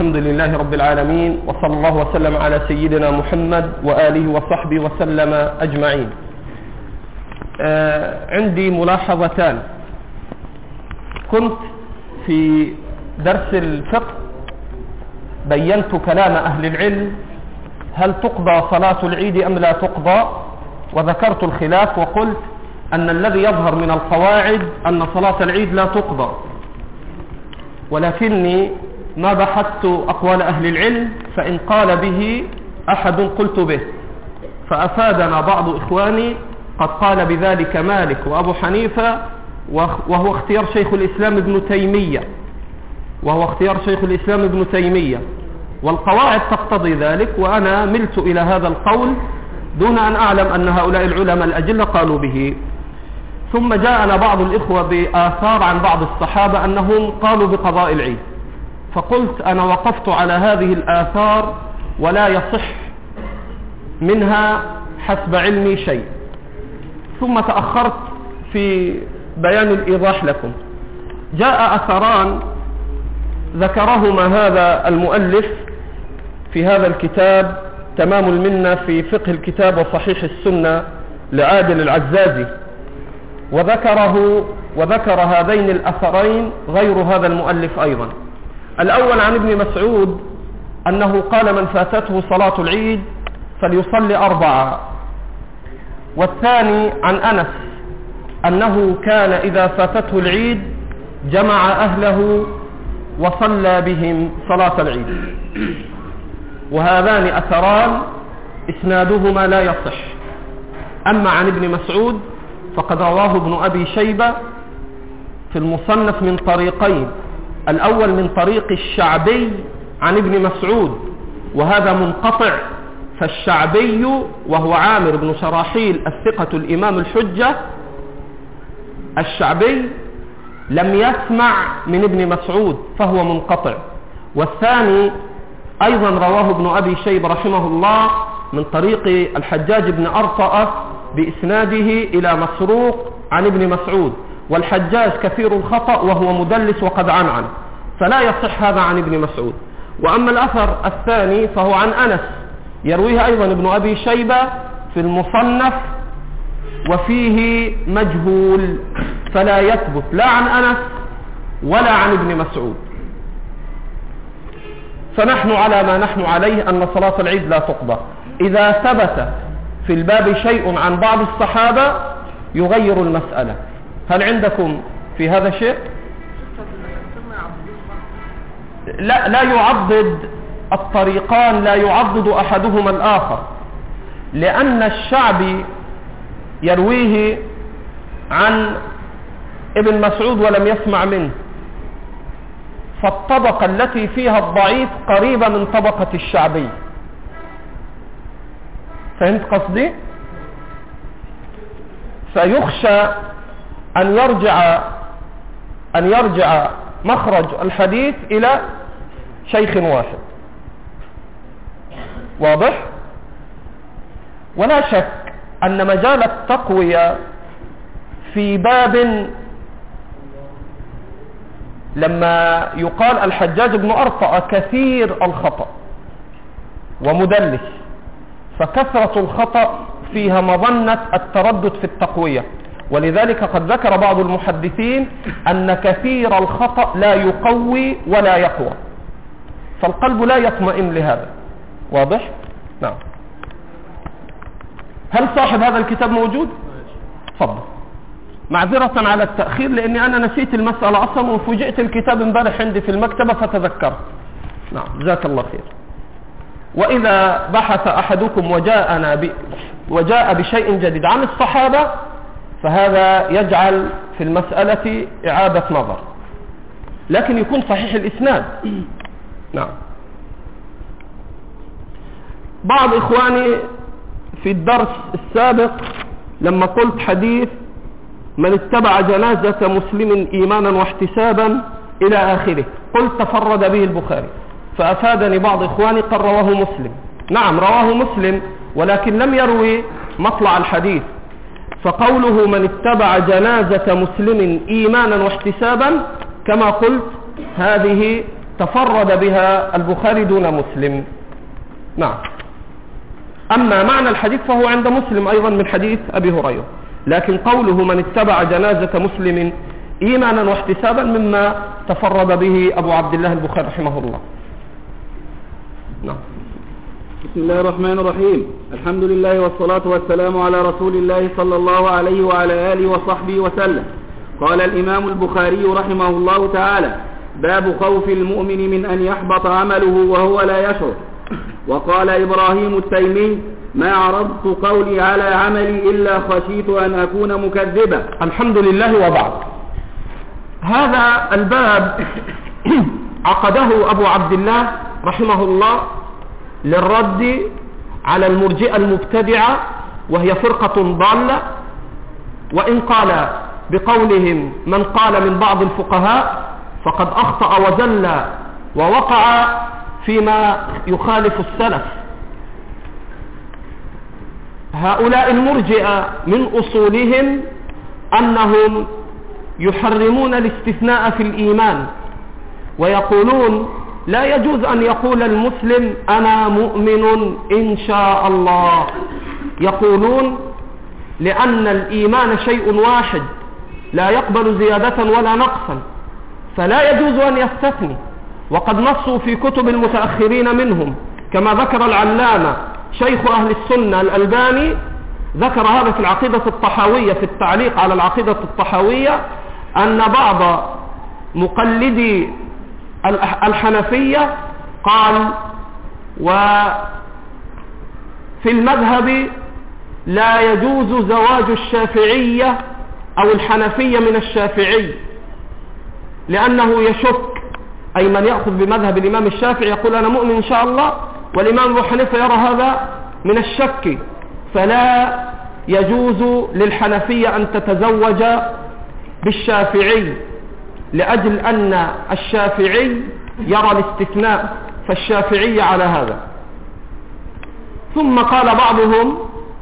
الحمد لله رب العالمين، وصلى الله وسلم على سيدنا محمد وآله وصحبه وسلم أجمعين. عندي ملاحظتان. كنت في درس الفقه بينت كلام أهل العلم هل تقضى صلاة العيد أم لا تقضى، وذكرت الخلاف وقلت أن الذي يظهر من القواعد أن صلاة العيد لا تقضى، ولكني ما بحثت أقوال أهل العلم، فإن قال به أحد قلت به، فأفادنا بعض إخواني قد قال بذلك مالك وأبو حنيفة، وهو اختيار شيخ الإسلام ابن تيمية، والقواعد تقتضي ذلك، وأنا ملت إلى هذا القول دون أن أعلم أن هؤلاء العلماء الأجلة قالوا به. ثم جاءنا بعض الإخوة بآثار عن بعض الصحابة أنهم قالوا بقضاء العيد، فقلت أنا وقفت على هذه الآثار ولا يصح منها حسب علمي شيء، ثم تأخرت في بيان الإيضاح لكم. جاء أثران ذكرهما هذا المؤلف في هذا الكتاب تمام المنة في فقه الكتاب وصحيح السنة لعادل العزازي، وذكر هذين الأثرين غير هذا المؤلف أيضا. الأول عن ابن مسعود أنه قال من فاتته صلاة العيد فليصلي 4، والثاني عن أنس أنه كان إذا فاتته العيد جمع أهله وصلى بهم صلاة العيد، وهذان أثران إسنادهما لا يصح. أما عن ابن مسعود فقد رواه ابن أبي شيبة في المصنف من طريقين، الأول من طريق الشعبي عن ابن مسعود وهذا منقطع، فالشعبي وهو عامر بن شراحيل الثقة الإمام الحجة، الشعبي لم يسمع من ابن مسعود فهو منقطع. والثاني أيضا رواه ابن أبي شيبة رحمه الله من طريق الحجاج بن أرطأة بإسناده إلى مسروق عن ابن مسعود، والحجاج كثير الخطأ وهو مدلس وقد عنعن، فلا يصح هذا عن ابن مسعود. وأما الأثر الثاني فهو عن أنس يرويه أيضا ابن أبي شيبة في المصنف وفيه مجهول، فلا يثبت لا عن أنس ولا عن ابن مسعود. فنحن على ما نحن عليه أن صلاة العيد لا تقضى. إذا ثبت في الباب شيء عن بعض الصحابة يغير المسألة. هل عندكم في هذا شيء؟ لا يعضد الطريقان، لا يعضد أحدهما الآخر، لأن الشعبي يرويه عن ابن مسعود ولم يسمع منه، فالطبقة التي فيها الضعيف قريبة من طبقة الشعبي. فهمت قصدي؟ فيخشى أن يرجع مخرج الحديث إلى شيخ واحد. واضح؟ ولا شك أن مجال التقوية في باب لما يقال الحجاج بن أرطأ كثير الخطأ ومدلس، فكثرة الخطأ فيها مظنة التردد في التقوية، ولذلك قد ذكر بعض المحدثين أن كثير الخطأ لا يقوي ولا يقوى، فالقلب لا يطمئن لهذا. واضح؟ نعم. هل صاحب هذا الكتاب موجود؟ تفضل. معذرة على التأخير لأني أنا نسيت المسألة أصلا وفوجئت الكتاب امبارح عندي في المكتبة فتذكرت. نعم، جزاك الله خير. وإذا بحث أحدكم وجاء بشيء جديد عن الصحابة فهذا يجعل في المسألة إعادة نظر، لكن يكون صحيح الإسناد. نعم. بعض إخواني في الدرس السابق لما قلت حديث من اتبع جنازة مسلم إيمانا واحتسابا إلى آخره، قلت تفرد به البخاري، فأفادني بعض إخواني قال رواه مسلم. نعم رواه مسلم، ولكن لم يروي مطلع الحديث، فقوله من اتبع جنازة مسلم إيمانا واحتسابا كما قلت هذه تفرد بها البخاري دون مسلم. نعم. أما معنى الحديث فهو عند مسلم أيضا من حديث أبي هريرة، لكن قوله من اتبع جنازة مسلم إيمانا واحتسابا مما تفرد به أبو عبد الله البخاري رحمه الله. نعم. بسم الله الرحمن الرحيم. الحمد لله والصلاة والسلام على رسول الله صلى الله عليه وعلى آله وصحبه وسلم. قال الإمام البخاري رحمه الله تعالى: باب خوف المؤمن من أن يحبط عمله وهو لا يشعر. وقال إبراهيم التيمي: ما عرضت قولي على عملي إلا خشيت أن أكون مكذبا. الحمد لله. وبعد، هذا الباب عقده أبو عبد الله رحمه الله للرد على المرجئة المبتدعة، وهي فرقة ضالة، وإن قال بقولهم من قال من بعض الفقهاء فقد أخطأ وزل ووقع فيما يخالف السلف. هؤلاء المرجئة من أصولهم أنهم يحرمون الاستثناء في الإيمان، ويقولون لا يجوز أن يقول المسلم أنا مؤمن إن شاء الله. يقولون لأن الإيمان شيء واحد لا يقبل زيادة ولا نقصا، فلا يجوز أن يستثني. وقد نصوا في كتب المتأخرين منهم، كما ذكر العلامة شيخ أهل السنة الألباني، ذكر هذا في العقيدة الطحاوية في التعليق على العقيدة الطحاوية، أن بعض مقلدي الحنفية قال وفي المذهب لا يجوز زواج الشافعية أو الحنفية من الشافعي، لأنه يشك، أي من يأخذ بمذهب الإمام الشافعي يقول أنا مؤمن إن شاء الله، والإمام أبو حنيفة يرى هذا من الشك، فلا يجوز للحنفية أن تتزوج بالشافعي، لأجل أن الشافعي يرى الاستثناء، فالشافعي على هذا. ثم قال بعضهم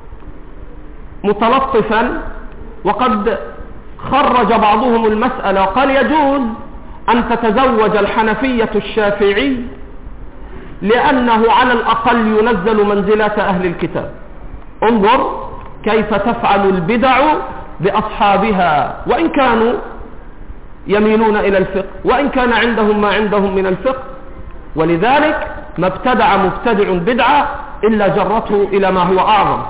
متلطفا، وقد خرج بعضهم المسألة وقال يجوز أن تتزوج الحنفية الشافعي، لأنه على الأقل ينزل منزلة أهل الكتاب. انظر كيف تفعل البدع بأصحابها، وإن كانوا يميلون إلى الفقه، وإن كان عندهم ما عندهم من الفقه. ولذلك ما ابتدع مبتدع بدعة إلا جرته إلى ما هو أعظم.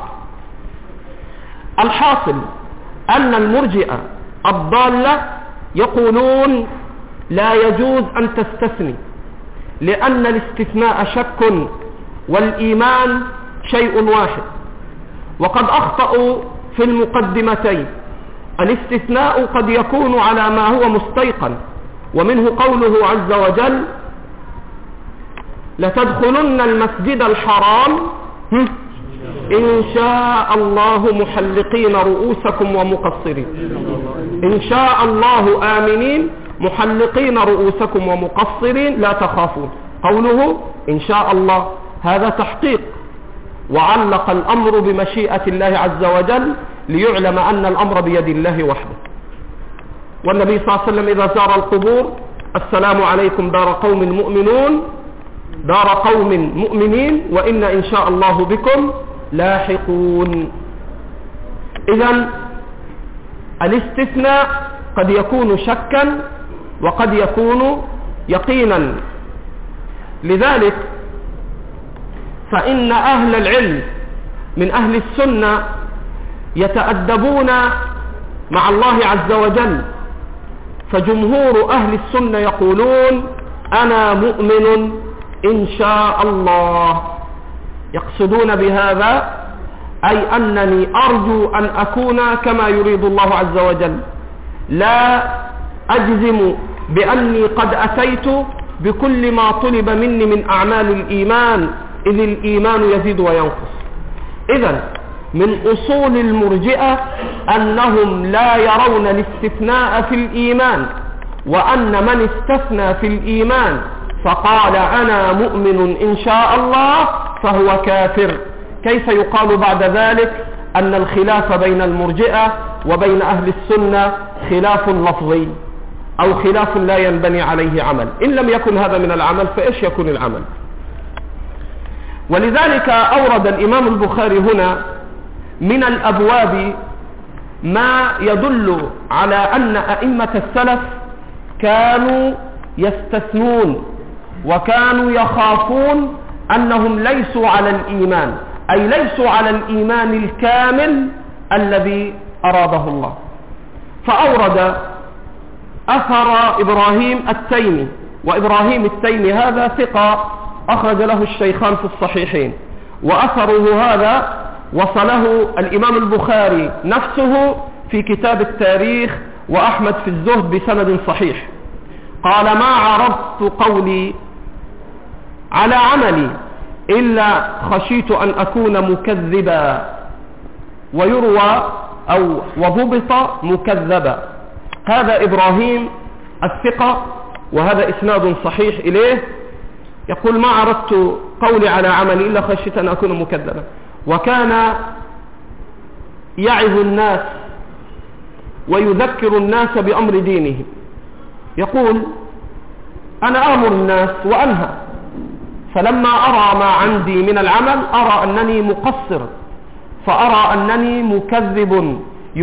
الحاصل أن المرجئة الضالة يقولون لا يجوز أن تستثني، لأن الاستثناء شك والإيمان شيء واحد. وقد أخطأوا في المقدمتين. الاستثناء قد يكون على ما هو مستيقن، ومنه قوله عز وجل لتدخلن المسجد الحرام إن شاء الله محلقين رؤوسكم ومقصرين، إن شاء الله آمنين محلقين رؤوسكم ومقصرين لا تخافون. قوله إن شاء الله هذا تحقيق، وعلق الأمر بمشيئة الله عز وجل ليعلم أن الأمر بيد الله وحده. والنبي صلى الله عليه وسلم إذا زار القبور السلام عليكم دار قوم مؤمنون، دار قوم مؤمنين، وإن إن شاء الله بكم لاحقون. إذن الاستثناء قد يكون شكا وقد يكون يقينا. لذلك فإن أهل العلم من أهل السنة يتأدبون مع الله عز وجل، فجمهور أهل السنة يقولون أنا مؤمن إن شاء الله، يقصدون بهذا أي أنني أرجو أن أكون كما يريد الله عز وجل، لا أجزم بأني قد أتيت بكل ما طلب مني من أعمال الإيمان، إذ الإيمان يزيد وينقص. إذن من أصول المرجئة أنهم لا يرون الاستثناء في الإيمان، وأن من استثنى في الإيمان فقال أنا مؤمن إن شاء الله فهو كافر. كيف يقال بعد ذلك أن الخلاف بين المرجئة وبين أهل السنة خلاف لفظي؟ أو خلاف لا ينبني عليه عمل. إن لم يكن هذا من العمل فإيش يكون العمل؟ ولذلك أورد الإمام البخاري هنا من الأبواب ما يدل على أن أئمة السلف كانوا يستثنون وكانوا يخافون أنهم ليسوا على الإيمان، أي ليسوا على الإيمان الكامل الذي أراده الله. فأورد أثر إبراهيم التيمي، وإبراهيم التيمي هذا ثقة أخرج له الشيخان في الصحيحين، وأثره هذا وصله الإمام البخاري نفسه في كتاب التاريخ وأحمد في الزهد بسند صحيح. قال: ما عرضت قولي على عملي إلا خشيت أن أكون مكذبا، ويروى أو وضبط مكذبا. هذا إبراهيم الثقة، وهذا إسناد صحيح إليه، يقول: ما عرضت قولي على عملي إلا خشيت أن أكون مكذبا. وكان يعظ الناس ويذكر الناس بأمر دينهم، يقول: أنا آمر الناس وأنهى، فلما أرى ما عندي من العمل أرى أنني مقصر، فأرى أنني مكذب،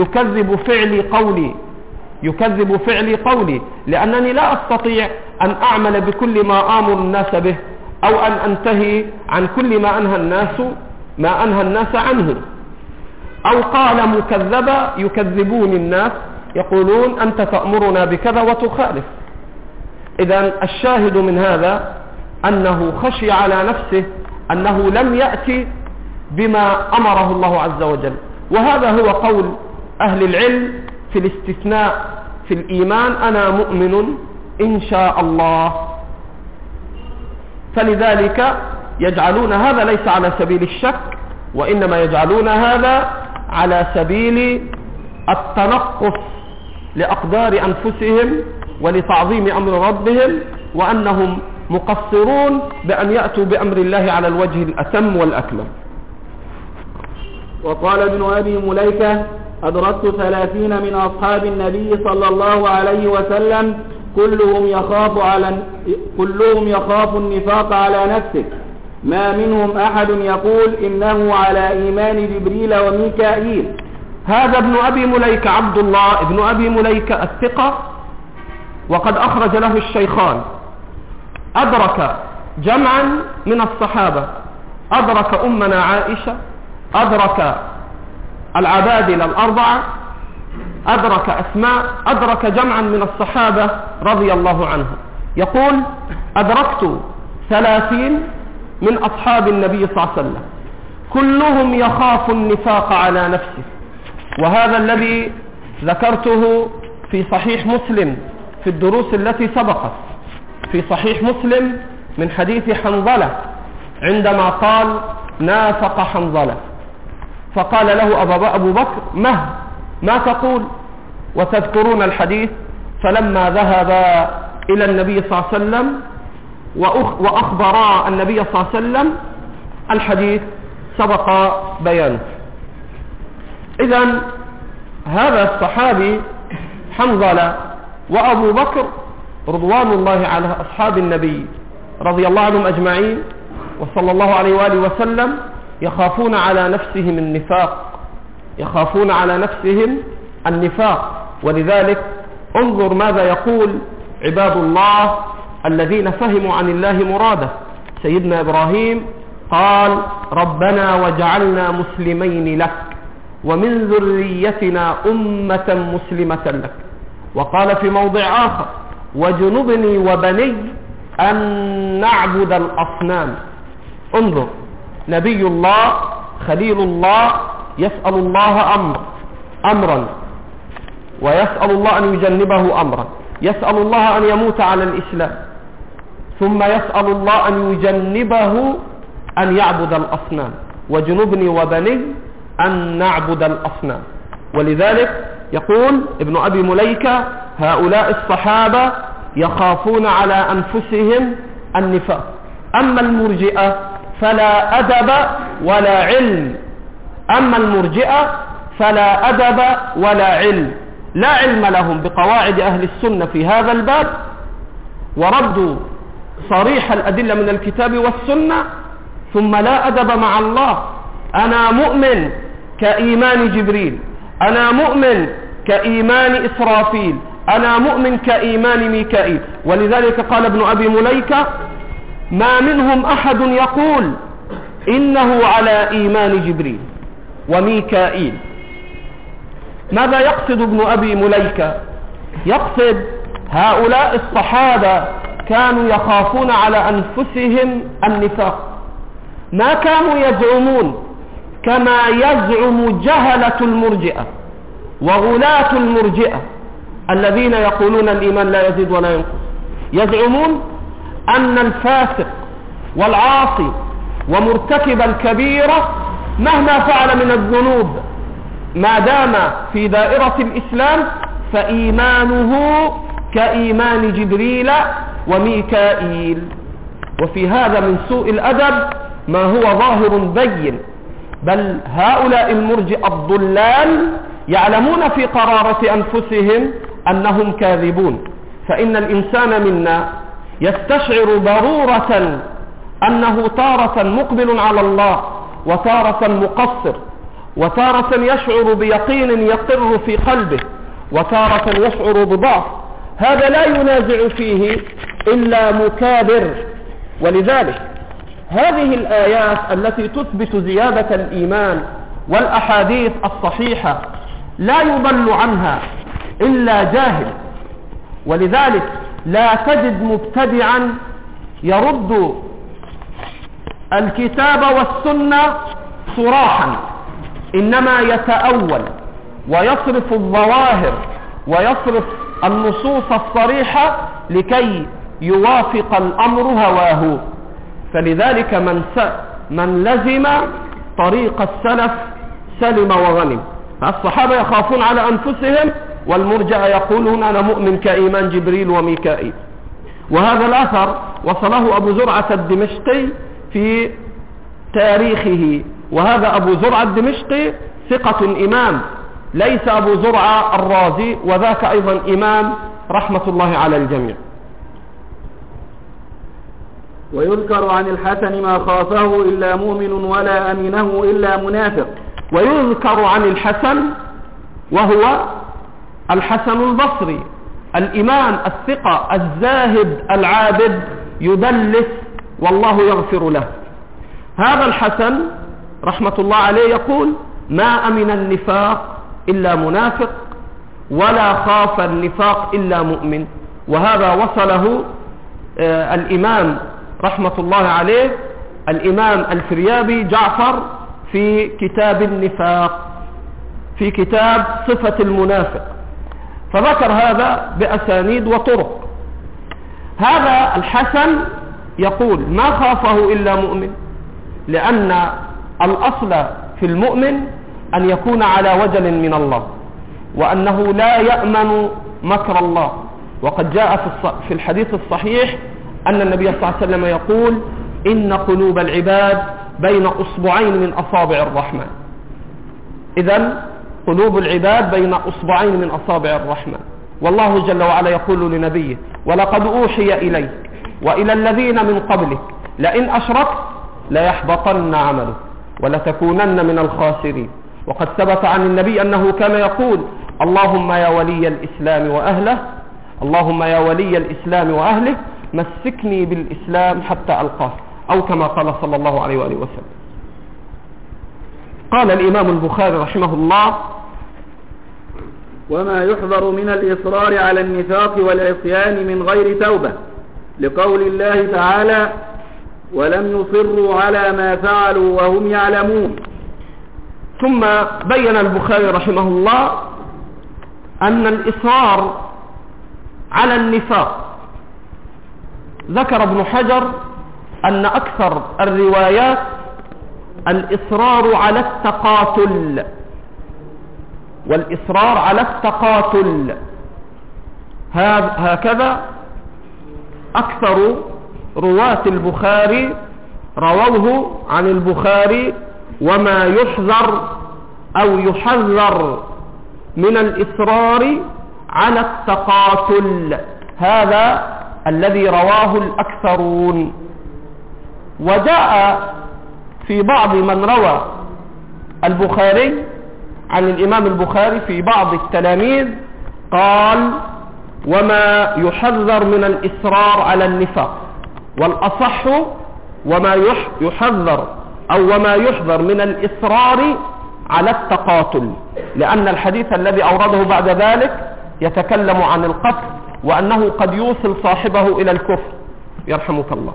يكذب فعلي قولي، لأنني لا أستطيع أن أعمل بكل ما آمر الناس به، أو أن أنتهي عن كل ما أنهى الناس عنه. أو قال مكذبا، يكذبون الناس، يقولون أنت تأمرنا بكذا وتخالف. إذن الشاهد من هذا أنه خشي على نفسه أنه لم يأتي بما أمره الله عز وجل. وهذا هو قول أهل العلم في الاستثناء في الإيمان: أنا مؤمن إن شاء الله. فلذلك يجعلون هذا ليس على سبيل الشك، وإنما يجعلون هذا على سبيل التنقص لأقدار أنفسهم ولتعظيم أمر ربهم، وأنهم مقصرون بأن يأتوا بأمر الله على الوجه الأتم والأكمل. وقال ابن أبي مليكة: أدركت 30 من أصحاب النبي صلى الله عليه وسلم كلهم يخاف النفاق على نفسه، ما منهم أحد يقول إنه على إيمان جبريل وميكائيل. هذا ابن أبي مليكة، عبد الله ابن أبي مليكة الثقة، وقد أخرج له الشيخان. أدرك جمعا من الصحابة، أدرك أمنا عائشة، أدرك العبادلة الأربعة، أدرك أسماء، أدرك جمعا من الصحابة رضي الله عنهم. يقول: أدركت 30 من أصحاب النبي صلى الله عليه وسلم كلهم يخاف النفاق على نفسه. وهذا الذي ذكرته في صحيح مسلم في الدروس التي سبقت، في صحيح مسلم من حديث حنظلة عندما قال: نافق حنظلة، فقال له أبو بكر: ما تقول؟ وتذكرون الحديث. فلما ذهب إلى النبي صلى الله عليه وسلم وأخبرا النبي صلى الله عليه وسلم الحديث سبق بيانه. إذن هذا الصحابي حنظلة وأبو بكر رضوان الله على أصحاب النبي رضي الله عنهم أجمعين وصلى الله عليه وآله وسلم يخافون على نفسهم النفاق. ولذلك انظر ماذا يقول عباد الله الذين فهموا عن الله مراده. سيدنا إبراهيم قال: ربنا وجعلنا مسلمين لك ومن ذريتنا أمة مسلمة لك. وقال في موضع آخر: وجنبني وبني أن نعبد الأصنام. انظر، نبي الله خليل الله يسأل الله أمرا ويسأل الله أن يجنبه أمرا، يسأل الله أن يموت على الإسلام، ثم يسأل الله أن يجنبه أن يعبد الأصنام. وجنبني وبني أن نعبد الأصنام. ولذلك يقول ابن أبي مليكة: هؤلاء الصحابة يخافون على أنفسهم النفاق. أما المرجئة فلا أدب ولا علم، لا علم لهم بقواعد أهل السنة في هذا الباب وردوا صريح الأدلة من الكتاب والسنة، ثم لا أدب مع الله. أنا مؤمن كإيمان جبريل، أنا مؤمن كإيمان إسرافيل، أنا مؤمن كإيمان ميكائيل. ولذلك قال ابن أبي مليكة: ما منهم أحد يقول إنه على إيمان جبريل وميكائيل. ماذا يقصد ابن أبي مليكة؟ يقصد هؤلاء الصحابة كانوا يخافون على أنفسهم النفاق، ما كانوا يزعمون كما يزعم جهلة المرجئة وغلاة المرجئة الذين يقولون الإيمان لا يزيد ولا ينقص. يزعمون أن الفاسق والعاصي ومرتكب الكبيرة مهما فعل من الذنوب ما دام في دائرة الإسلام فإيمانه كإيمان جبريل وميكائيل. وفي هذا من سوء الأدب ما هو ظاهر بين، بل هؤلاء المرجئة الضلال يعلمون في قرارة أنفسهم أنهم كاذبون. فإن الإنسان منا يستشعر ضرورة أنه تارة مقبل على الله وتارة مقصر، وتارة يشعر بيقين يقر في قلبه، وتارة يشعر بضعف. هذا لا ينازع فيه إلا مكابر. ولذلك هذه الآيات التي تثبت زيادة الإيمان والأحاديث الصحيحة لا يضل عنها إلا جاهل. ولذلك لا تجد مبتدعا يرد الكتاب والسنة صراحا، إنما يتأول ويصرف الظواهر ويصرف النصوص الصريحة لكي يوافق الأمر هواه. فلذلك من لزم طريق السلف سلم وغنم. الصحابة يخافون على أنفسهم، والمرجئة يقولون أنا مؤمن كإيمان جبريل وميكائيل. وهذا الأثر وصله أبو زرعة الدمشقي في تاريخه، وهذا أبو زرعة الدمشقي ثقة إمام، ليس أبو زرعة الرازي، وذاك أيضا إمام رحمة الله على الجميع. ويذكر عن الحسن ما خافه إلا مؤمن ولا أمنه إلا منافق. ويذكر عن الحسن وهو الحسن البصري الإمام الثقة الزاهد العابد، يدلس والله يغفر له. هذا الحسن رحمة الله عليه يقول: ما أمن النفاق إلا منافق ولا خاف النفاق إلا مؤمن. وهذا وصله الإمام رحمة الله عليه الإمام الفريابي جعفر في كتاب النفاق، في كتاب صفة المنافق، فذكر هذا بأسانيد وطرق. هذا الحسن يقول: ما خافه إلا مؤمن، لأن الأصل في المؤمن أن يكون على وجل من الله، وأنه لا يأمن مكر الله. وقد جاء في الحديث الصحيح أن النبي صلى الله عليه وسلم يقول: إن قلوب العباد بين أصبعين من أصابع الرحمن. إذن قلوب العباد بين أصبعين من أصابع الرحمن. والله جل وعلا يقول لنبيه: ولقد أوحي إليك وإلى الذين من قبلك لئن أشركت ليحبطن عمله ولتكونن من الخاسرين. وقد ثبت عن النبي أنه كان يقول: اللهم يا ولي الإسلام وأهله، اللهم يا ولي الإسلام وأهله مسكني بالإسلام حتى ألقاه، أو كما قال صلى الله عليه وآله وسلم. قال الإمام البخاري رحمه الله: وما يحذر من الإصرار على النفاق والعصيان من غير توبة، لقول الله تعالى: ولم يصروا على ما فعلوا وهم يعلمون. ثم بين البخاري رحمه الله أن الإصرار على النفاق، ذكر ابن حجر أن أكثر الروايات الإصرار على التقاتل، والإصرار على التقاتل هكذا أكثر رواة البخاري رووه عن البخاري. وما يحذر أو يحذر من الإصرار عن التقاتل، هذا الذي رواه الأكثرون. وجاء في بعض من روى البخاري عن الإمام البخاري في بعض التلاميذ قال: وما يحذر من الإصرار على النفاق، والأصح وما يحذر أو وما يحذر من الإصرار على التقاتل، لأن الحديث الذي أورده بعد ذلك يتكلم عن القتل وأنه قد يوصل صاحبه إلى الكفر يرحمك الله.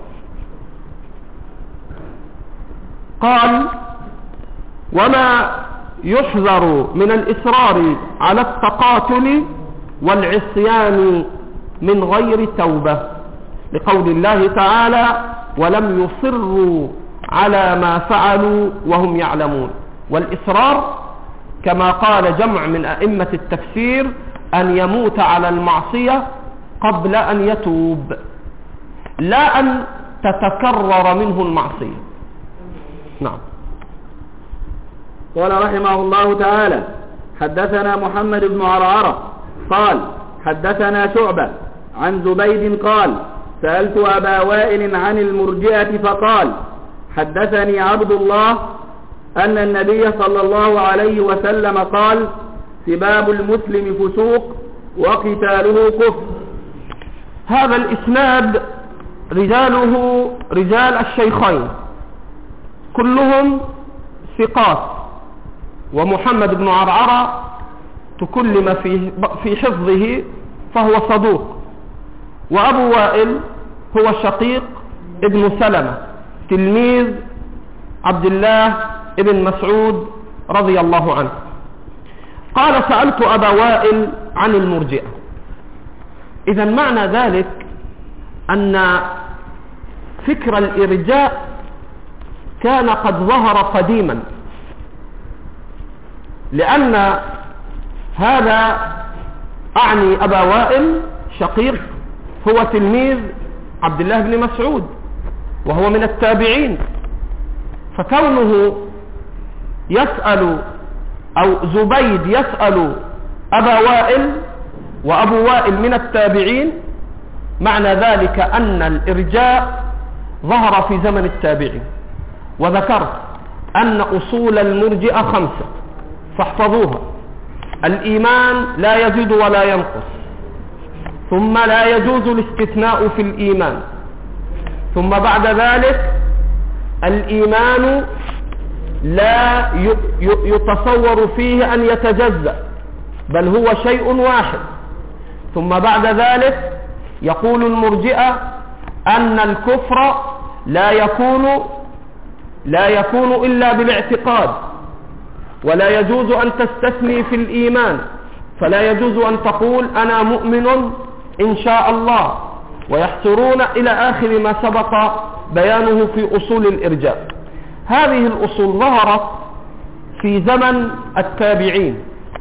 قال: وما يحذر من الإصرار على التقاتل والعصيان من غير توبة، لقول الله تعالى: ولم يصروا على ما فعلوا وهم يعلمون. والإصرار كما قال جمع من أئمة التفسير أن يموت على المعصية قبل أن يتوب، لا أن تتكرر منه المعصية. نعم. قال رحمه الله تعالى: حدثنا محمد بن عرعرة قال: حدثنا شعبة عن زبيد قال: سألت أبا وائل عن المرجئة فقال: حدثني عبد الله أن النبي صلى الله عليه وسلم قال: سباب المسلم فسوق وقتاله كفر. هذا الإسناد رجاله رجال الشيخين كلهم ثقات، ومحمد بن عرعرة تكلم في حفظه فهو صدوق، وأبو وائل هو شقيق ابن سلمة تلميذ عبد الله ابن مسعود رضي الله عنه. قال: سألت أبا وائل عن المرجئة. إذا معنى ذلك أن فكر الإرجاء كان قد ظهر قديما، لأن هذا أعني أبا وائل شقيق هو تلميذ عبد الله بن مسعود وهو من التابعين، فكونه يسأل أو زبيد يسأل أبا وائل وأبو وائل من التابعين، معنى ذلك أن الإرجاء ظهر في زمن التابعين. وذكرت أن أصول المرجئة 5 فاحفظوها: الإيمان لا يزيد ولا ينقص، ثم لا يجوز الاستثناء في الإيمان، ثم بعد ذلك الإيمان لا يتصور فيه أن يتجزأ بل هو شيء واحد، ثم بعد ذلك يقول المرجئة أن الكفر لا يكون إلا بالاعتقاد، ولا يجوز أن تستثني في الإيمان، فلا يجوز أن تقول أنا مؤمن إن شاء الله، ويحصرون إلى آخر ما سبق بيانه في أصول الإرجاء. هذه الأصول ظهرت في زمن التابعين،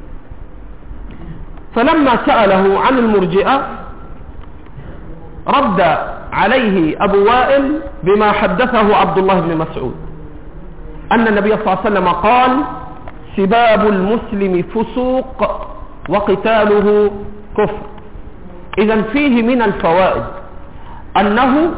فلما سأله عن المرجئة رد عليه أبو وائل بما حدثه عبد الله بن مسعود أن النبي صلى الله عليه وسلم قال: سباب المسلم فسوق وقتاله كفر. إذن فيه من الفوائد أنه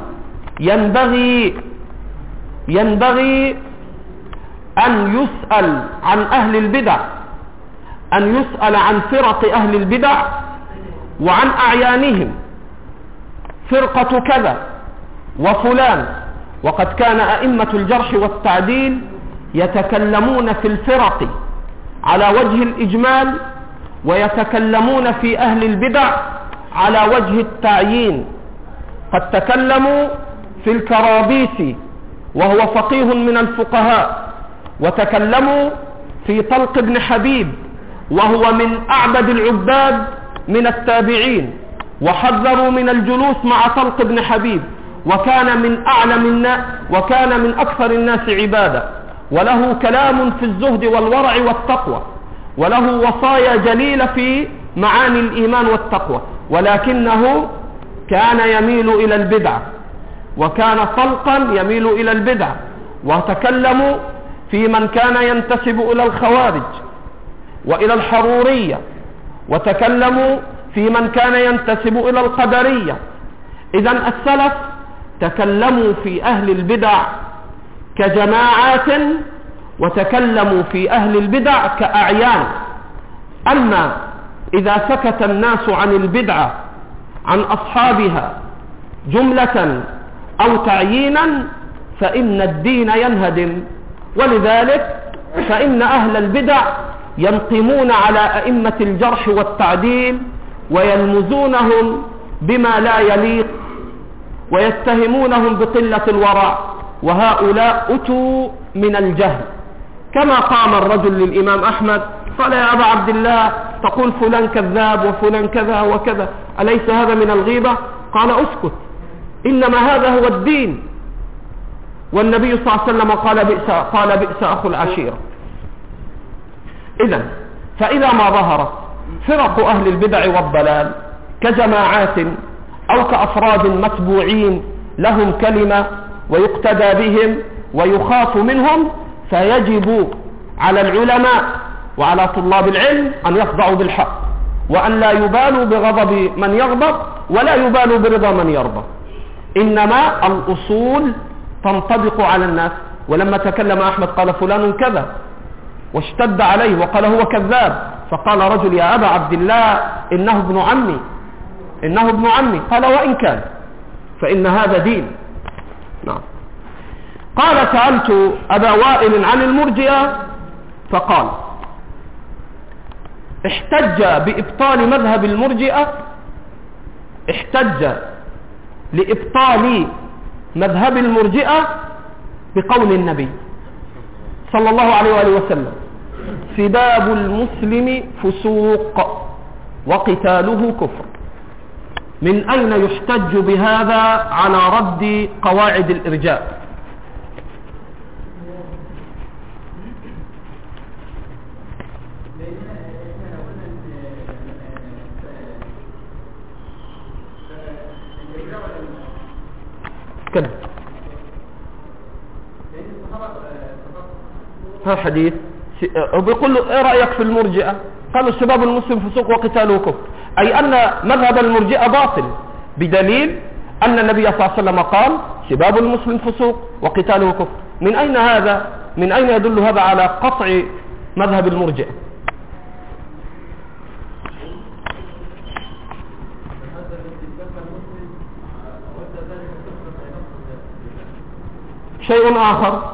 ينبغي أن يسأل عن أهل البدع، أن يسأل عن فرق أهل البدع وعن أعيانهم، فرقة كذا وفلان. وقد كان أئمة الجرح والتعديل يتكلمون في الفرق على وجه الإجمال، ويتكلمون في أهل البدع على وجه التعيين. قد تكلموا في الكرابيسي وهو فقيه من الفقهاء، وتكلموا في طلق بن حبيب وهو من أعبد العباد من التابعين، وحذروا من الجلوس مع طلق بن حبيب، وكان من أعلم الناس وكان من أكثر الناس عبادة، وله كلام في الزهد والورع والتقوى، وله وصايا جليلة في معاني الإيمان والتقوى، ولكنه كان يميل إلى البدع، وكان طلقا يميل إلى البدع. وتكلموا في من كان ينتسب إلى الخوارج وإلى الحرورية، وتكلموا في من كان ينتسب إلى القدرية. إذن السلف تكلموا في أهل البدع كجماعات، وتكلموا في أهل البدع كأعيان. أما إذا سكت الناس عن البدعة عن أصحابها جملة أو تعيينا فإن الدين ينهدم. ولذلك فإن أهل البدع ينقمون على أئمة الجرح والتعديل ويلمزونهم بما لا يليق ويتهمونهم بقلة الورع، وهؤلاء أتوا من الجهل. كما قام الرجل للإمام أحمد قال: يا أبا عبد الله، تقول فلان كذاب وفلان كذا وكذا، أليس هذا من الغيبة؟ قال: أسكت، إنما هذا هو الدين. والنبي صلى الله عليه وسلم قال بئس أخو العشيرة. إذن فإذا ما ظهرت فرق أهل البدع والضلال كجماعات أو كأفراد متبوعين لهم كلمة ويقتدى بهم ويخاف منهم، فيجب على العلماء وعلى طلاب العلم أن يخضعوا بالحق، وأن لا يبالوا بغضب من يغضب ولا يبالوا برضا من يرضى، إنما الأصول تنطبق على الناس. ولما تكلم أحمد قال فلان كذا واشتد عليه وقال هو كذاب، فقال رجل: يا أبا عبد الله، إنه ابن عمي، إنه ابن عمي. قال: وإن كان فإن هذا دين. نعم. قال: سألت أبا وائل عن المرجئة فقال: احتج بإبطال مذهب المرجئة، احتج لإبطال مذهب المرجئة بقول النبي صلى الله عليه وآله وسلم: سباب المسلم فسوق وقتاله كفر. من أين يحتج بهذا على رد قواعد الإرجاء؟ كده ها حديث وبيقول له: ايه رأيك في المرجئة؟ قالوا: سباب المسلم فسوق وقتاله كفر، أي أن مذهب المرجئة باطل، بدليل أن النبي صلى الله عليه وسلم قال: سباب المسلم فسوق وقتاله كفر. من أين هذا؟ من أين يدل هذا على قطع مذهب المرجئة؟ شيء آخر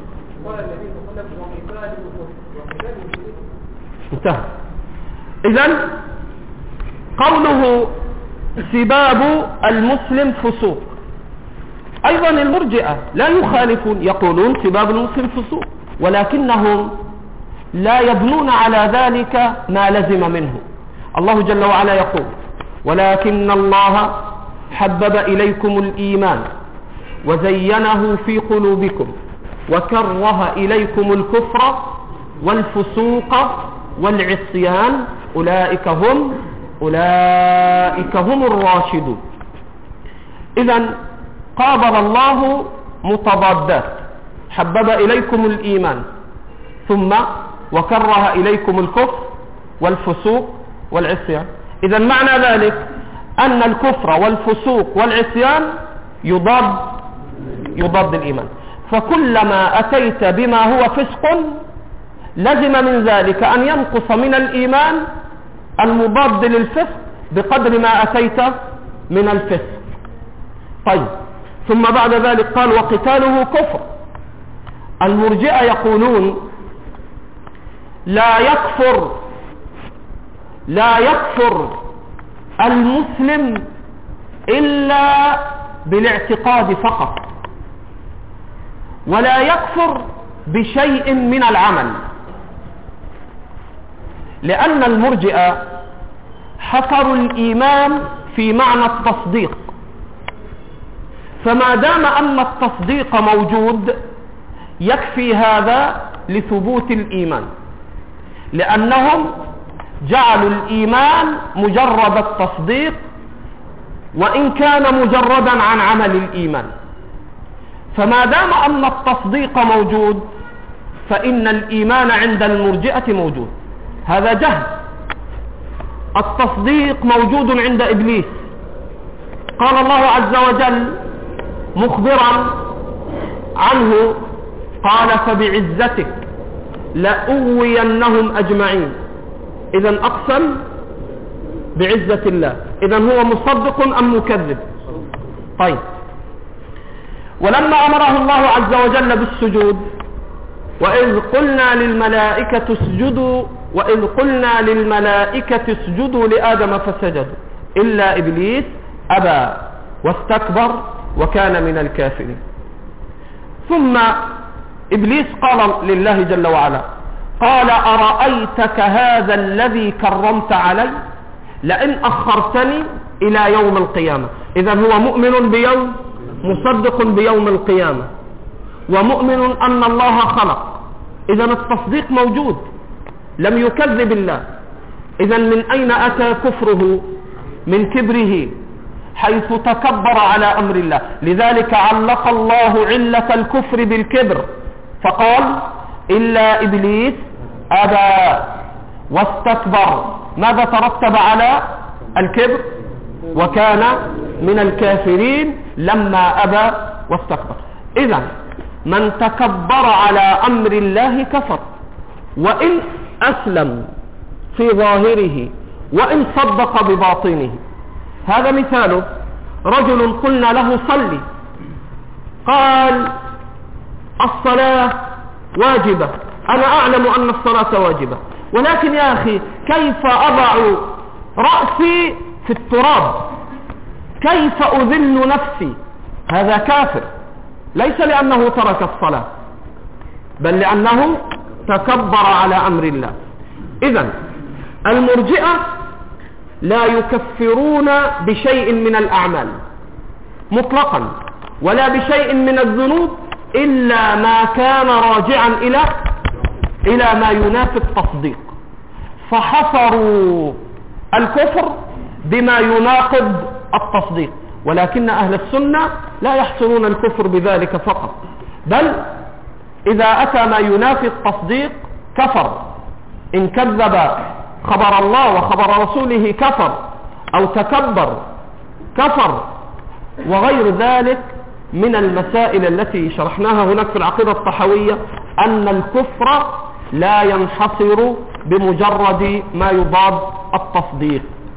انتهى. إذن قوله سباب المسلم فسوق، أيضا المرجئة لا يخالفون، يقولون سباب المسلم فسوق، ولكنهم لا يبنون على ذلك ما لزم منه. الله جل وعلا يقول: ولكن الله حبب إليكم الإيمان وزينه في قلوبكم وكره إليكم الكفر والفسوق والعصيان أولئك هم الراشدون. إذن قابل الله متضادات: حبب إليكم الإيمان ثم وكره إليكم الكفر والفسوق والعصيان. إذن معنى ذلك أن الكفر والفسوق والعصيان يضاد الإيمان، فكلما أتيت بما هو فسق لزم من ذلك أن ينقص من الإيمان المضاد للفسق بقدر ما أتيت من الفسق. طيب، ثم بعد ذلك قال: وقتاله كفر. المرجئة يقولون لا يكفر المسلم إلا بالاعتقاد فقط، ولا يكفر بشيء من العمل، لأن المرجئة حصروا الإيمان في معنى التصديق، فما دام أن التصديق موجود يكفي هذا لثبوت الإيمان، لأنهم جعلوا الإيمان مجرد التصديق وإن كان مجردا عن عمل الإيمان، فما دام أن التصديق موجود فإن الإيمان عند المرجئة موجود. هذا جهل، التصديق موجود عند إبليس. قال الله عز وجل مخبرا عنه قال فبعزتك لأغوينهم أجمعين. إذا أقسم بعزة الله، إذا هو مصدق أم مكذب؟ طيب، ولما أمره الله عز وجل بالسجود وإذ قلنا للملائكة اسجدوا لآدم فسجدوا إلا إبليس أبى واستكبر وكان من الكافرين. ثم إبليس قال لله جل وعلا قال أرأيتك هذا الذي كرمت علي لئن أخرتني إلى يوم القيامة. إذا هو مؤمن بيوم، مصدق بيوم القيامة، ومؤمن أن الله خلق. إذا التصديق موجود، لم يكذب الله. إذا من أين أتى كفره؟ من كبره، حيث تكبر على أمر الله. لذلك علق الله علة الكفر بالكبر فقال إلا إبليس أبى واستكبر. ماذا ترتب على الكبر؟ وكان من الكافرين لما أبى واستكبر. إذا من تكبر على أمر الله كفر، وإن أسلم في ظاهره وإن صدق بباطنه. هذا مثاله رجل قلنا له صلي، قال الصلاة واجبة، أنا أعلم أن الصلاة واجبة، ولكن يا أخي كيف أضع رأسي في التراب؟ كيف أذل نفسي؟ هذا كافر، ليس لأنه ترك الصلاة بل لأنه تكبر على أمر الله. إذن المرجئة لا يكفرون بشيء من الأعمال مطلقا ولا بشيء من الذنوب إلا ما كان راجعا إلى ما ينافي التصديق، فحصروا الكفر بما يناقض التصديق. ولكن أهل السنة لا يحصرون الكفر بذلك فقط، بل إذا أتى ما ينافي التصديق كفر. إن كذب خبر الله وخبر رسوله كفر، أو تكبر كفر، وغير ذلك من المسائل التي شرحناها هناك في العقيدة الطحوية، أن الكفر لا ينحصر بمجرد ما يضاد التصديق.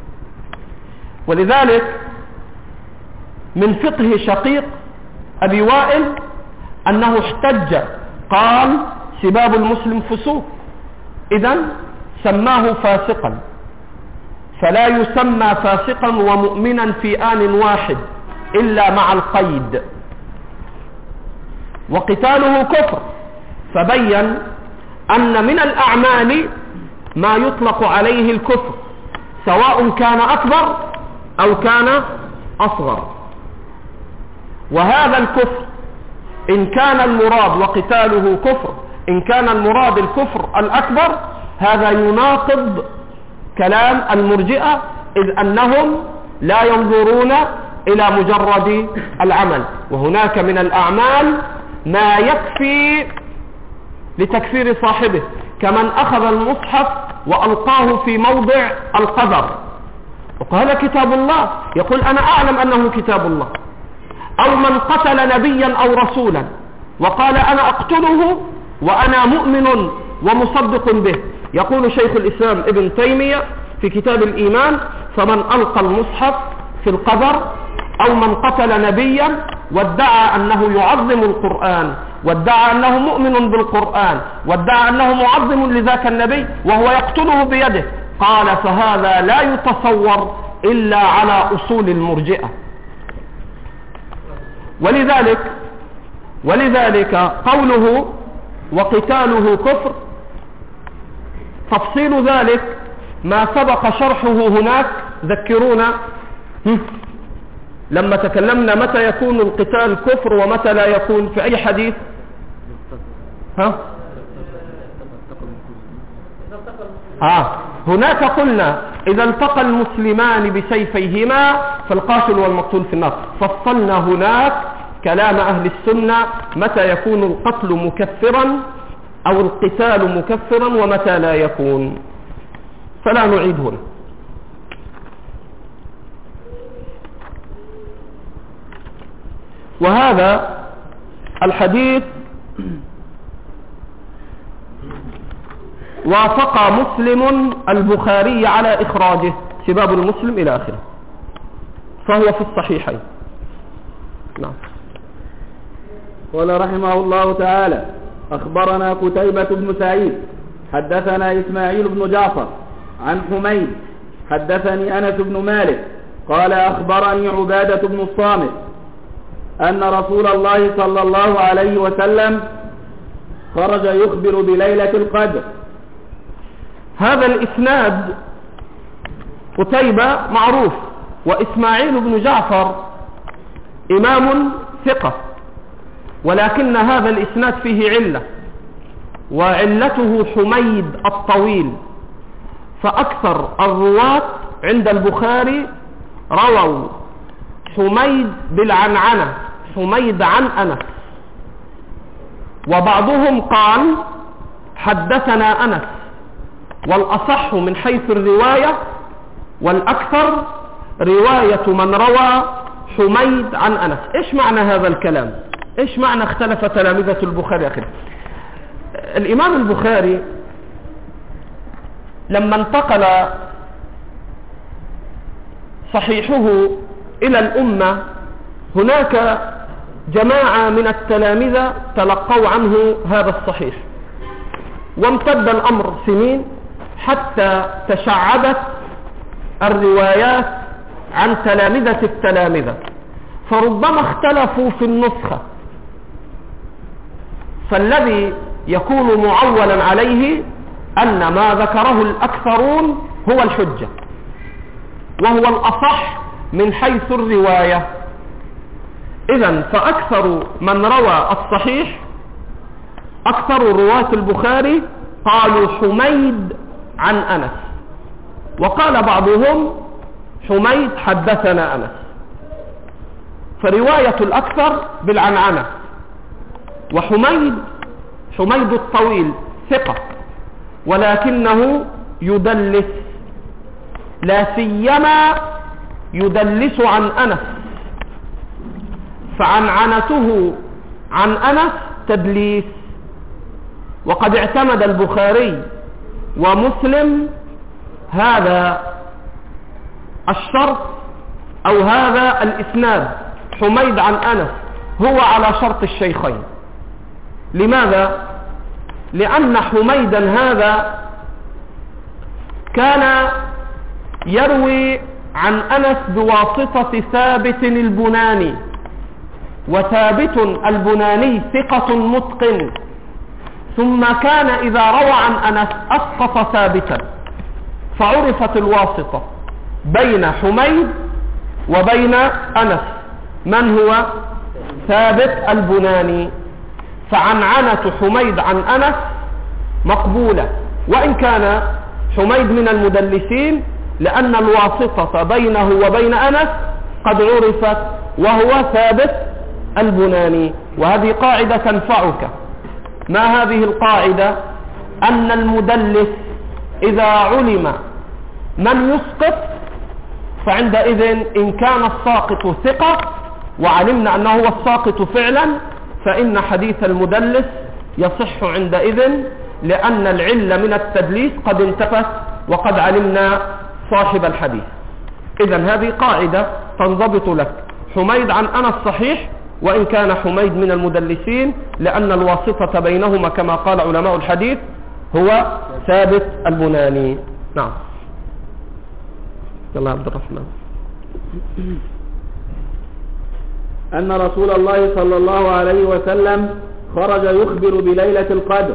ولذلك من فقه شقيق أبي وائل أنه احتج قال سباب المسلم فسوق، إذن سماه فاسقا، فلا يسمى فاسقا ومؤمنا في آن واحد إلا مع القيد، وقتاله كفر. فبين أن من الأعمال ما يطلق عليه الكفر سواء كان أكبر أو كان أصغر. وهذا الكفر إن كان المراد وقتاله كفر، إن كان المراد الكفر الأكبر، هذا يناقض كلام المرجئة، إذ أنهم لا ينظرون إلى مجرد العمل، وهناك من الأعمال ما يكفي لتكفير صاحبه، كمن أخذ المصحف وألقاه في موضع القذر وقال كتاب الله، يقول أنا أعلم أنه كتاب الله. أو من قتل نبيا أو رسولا وقال أنا أقتله وأنا مؤمن ومصدق به، يقول شيخ الإسلام ابن تيمية في كتاب الإيمان: فمن ألقى المصحف في القذر أو من قتل نبيا وادعى أنه يعظم القرآن وادعى أنه مؤمن بالقرآن وادعى أنه معظم لذاك النبي وهو يقتله بيده، قال فهذا لا يتصور إلا على أصول المرجئة. ولذلك قوله وقتاله كفر، تفصيل ذلك ما سبق شرحه هناك. ذكرونا لما تكلمنا متى يكون القتال كفر ومتى لا يكون، في أي حديث؟ هناك قلنا إذا التقى المسلمان بسيفيهما فالقاتل والمقتول في النار. فصلنا هناك كلام أهل السنة متى يكون القتل مكفرا أو القتال مكفرا ومتى لا يكون، فلا نعيد هنا. وهذا الحديث وافق مسلم البخاري على إخراجه، سباب المسلم إلى آخره، فهو في الصحيحين. نعم. قال رحمه الله تعالى: أخبرنا قتيبة بن سعيد حدثنا إسماعيل بن جعفر عن حميد حدثني أنس بن مالك قال: أخبرني عبادة بن الصامت أن رسول الله صلى الله عليه وسلم خرج يخبر بليلة القدر. هذا الإسناد قتيبة معروف، وإسماعيل بن جعفر إمام ثقة، ولكن هذا الإسناد فيه علة، وعلته حميد الطويل، فأكثر الرواة عند البخاري رووا حميد بالعنعنة، حميد عن أنس، وبعضهم قال حدثنا أنس، والأصح من حيث الرواية والأكثر رواية من روى حميد عن أنس. إيش معنى هذا الكلام؟ إيش معنى اختلف تلامذة البخاري أخيرا؟ الإمام البخاري لما انتقل صحيحه إلى الأمة هناك جماعة من التلامذة تلقوا عنه هذا الصحيح، وامتد الأمر سنين حتى تشعبت الروايات عن تلامذة التلامذة، فربما اختلفوا في النسخة، فالذي يكون معولا عليه أن ما ذكره الأكثرون هو الحجة، وهو الأصح من حيث الرواية. إذن فأكثر من روى الصحيح، أكثر رواة البخاري قالوا حميد عن أنس، وقال بعضهم حميد حدثنا أنس، فرواية الأكثر بالعنعنة. حميد الطويل ثقة، ولكنه يدلس، لا سيما يدلس عن أنس، فعنعنته عن أنس تدليس. وقد اعتمد البخاري ومسلم هذا الشرط أو هذا الإسناد حميد عن أنس هو على شرط الشيخين. لماذا؟ لأن حميدا هذا كان يروي عن أنس بواسطة ثابت البناني، وثابت البناني ثقة متقن، ثم كان إذا روى عن أنس أسقط ثابتا، فعرفت الواسطة بين حميد وبين أنس من هو ثابت البناني، فعنعنة حميد عن أنس مقبولة، وإن كان حميد من المدلسين، لأن الواسطة بينه وبين أنس قد عرفت وهو ثابت البناني. وهذه قاعدة تنفعك. ما هذه القاعدة؟ أن المدلس إذا علم من يسقط فعندئذ إن كان الساقط ثقة وعلمنا أنه هو الساقط فعلا، فإن حديث المدلس يصح عندئذ، لأن العلة من التدليس قد انتفت وقد علمنا صاحب الحديث. إذن هذه قاعدة تنضبط لك. حميد عن أنس صحيح وإن كان حميد من المدلسين، لأن الواسطة بينهما كما قال علماء الحديث هو ثابت البناني. نعم. يلا عبد الرحمن. أن رسول الله صلى الله عليه وسلم خرج يخبر بليلة القدر،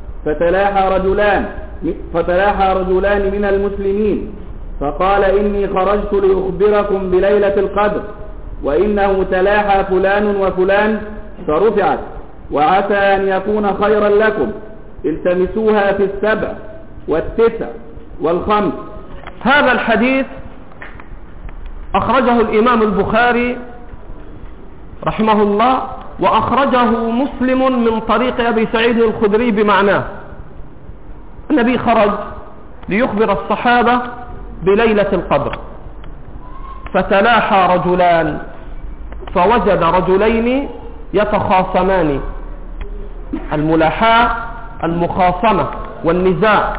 فتلاحى رجلان من المسلمين، فقال: إني خرجت لأخبركم بليلة القدر، وإنه تلاحى فلان وفلان فرفعت، وعسى أن يكون خيرا لكم، التمسوها في 7 و9 و5. هذا الحديث أخرجه الإمام البخاري رحمه الله، وأخرجه مسلم من طريق أبي سعيد الخدري بمعناه. النبي خرج ليخبر الصحابة بليلة القدر، فتلاحى رجلان، فوجد رجلين يتخاصمان، الملاحاة المخاصمة والنزاع،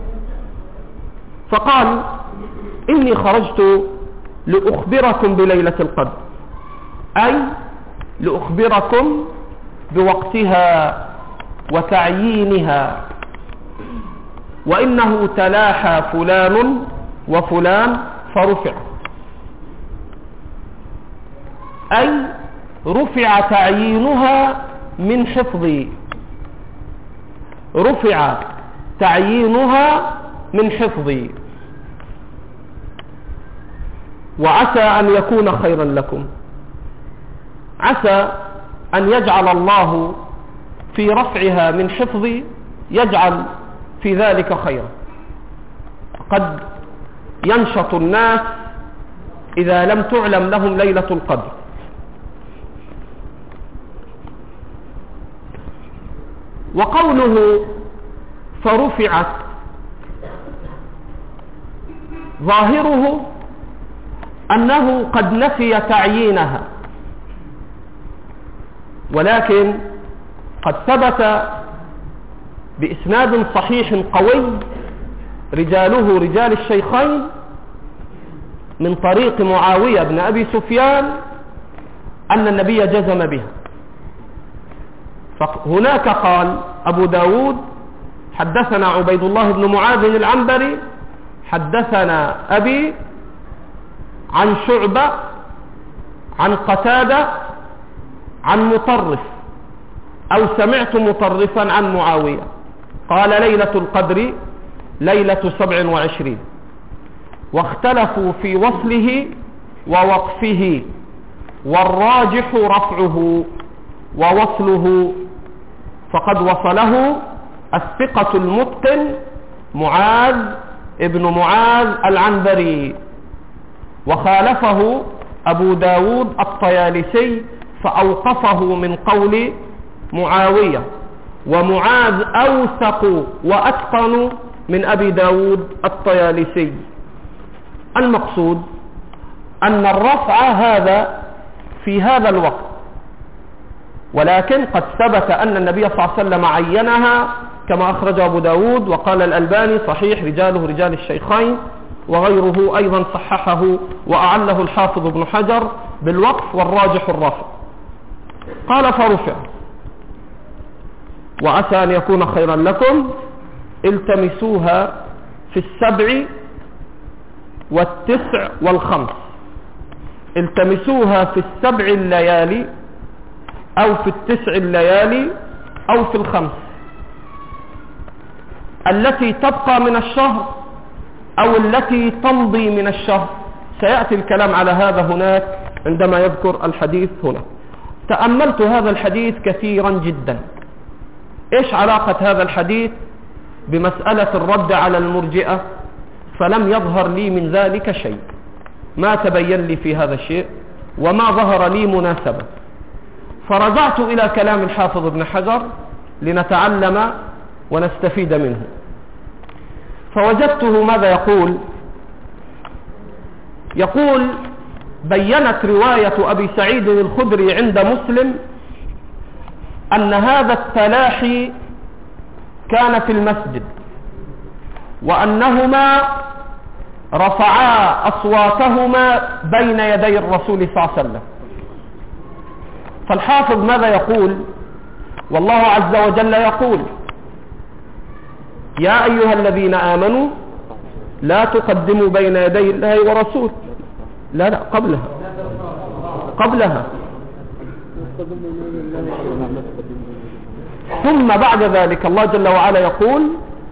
فقال إني خرجت لأخبركم بليلة القدر، أي لأخبركم بوقتها وتعيينها، وإنه تلاحى فلان وفلان فرفع، أي رفع تعيينها من حفظي، رفع تعيينها من حفظي، وعسى أن يكون خيرا لكم، عسى أن يجعل الله في رفعها من حفظي، يجعل في ذلك خيرا. قد ينشط الناس إذا لم تعلم لهم ليلة القدر. وقوله فرفعت ظاهره أنه قد نفي تعيينها، ولكن قد ثبت بإسناد صحيح قوي رجاله رجال الشيخين من طريق معاوية بن أبي سفيان أن النبي جزم بها. فهناك قال أبو داود حدثنا عبيد الله بن معاذ العنبري حدثنا أبي عن شعبة عن قتادة عن مطرف، أو سمعت مطرفا عن معاوية قال ليلة القدر ليلة 27، واختلفوا في وصله ووقفه، والراجح رفعه، ووصله فقد وصله الثقة المتقن معاذ ابن معاذ العنبري، وخالفه أبو داود الطيالسي فأوقفه من قول معاوية، ومعاذ أوثق وأتقن من أبي داود الطيالسي. المقصود أن الرفع هذا في هذا الوقت، ولكن قد ثبت أن النبي صلى الله عليه وسلم عينها كما أخرج أبو داود، وقال الألباني صحيح رجاله رجال الشيخين، وغيره أيضا صححه وأعله الحافظ ابن حجر بالوقف، والراجح الرفع. قال فرفع وعسى أن يكون خيرا لكم، التمسوها في 7 و9 و5، التمسوها في 7 الليالي أو في 9 الليالي أو في 5 التي تبقى من الشهر أو التي تمضي من الشهر. سيأتي الكلام على هذا هناك عندما يذكر الحديث هنا. تأملت هذا الحديث كثيرا جدا. إيش علاقة هذا الحديث بمسألة الرد على المرجئة؟ فلم يظهر لي من ذلك شيء، ما تبين لي في هذا الشيء وما ظهر لي مناسبة. فرجعت إلى كلام الحافظ ابن حجر لنتعلم ونستفيد منه، فوجدته ماذا يقول؟ يقول بيّنت رواية أبي سعيد الخدري عند مسلم أن هذا التلاحي كان في المسجد، وأنهما رفعا أصواتهما بين يدي الرسول صلى الله عليه وسلم. فالحافظ ماذا يقول؟ والله عز وجل يقول يا أيها الذين آمنوا لا تقدموا بين يدي الله ورسوله. لا قبلها ثم بعد ذلك الله جل وعلا يقول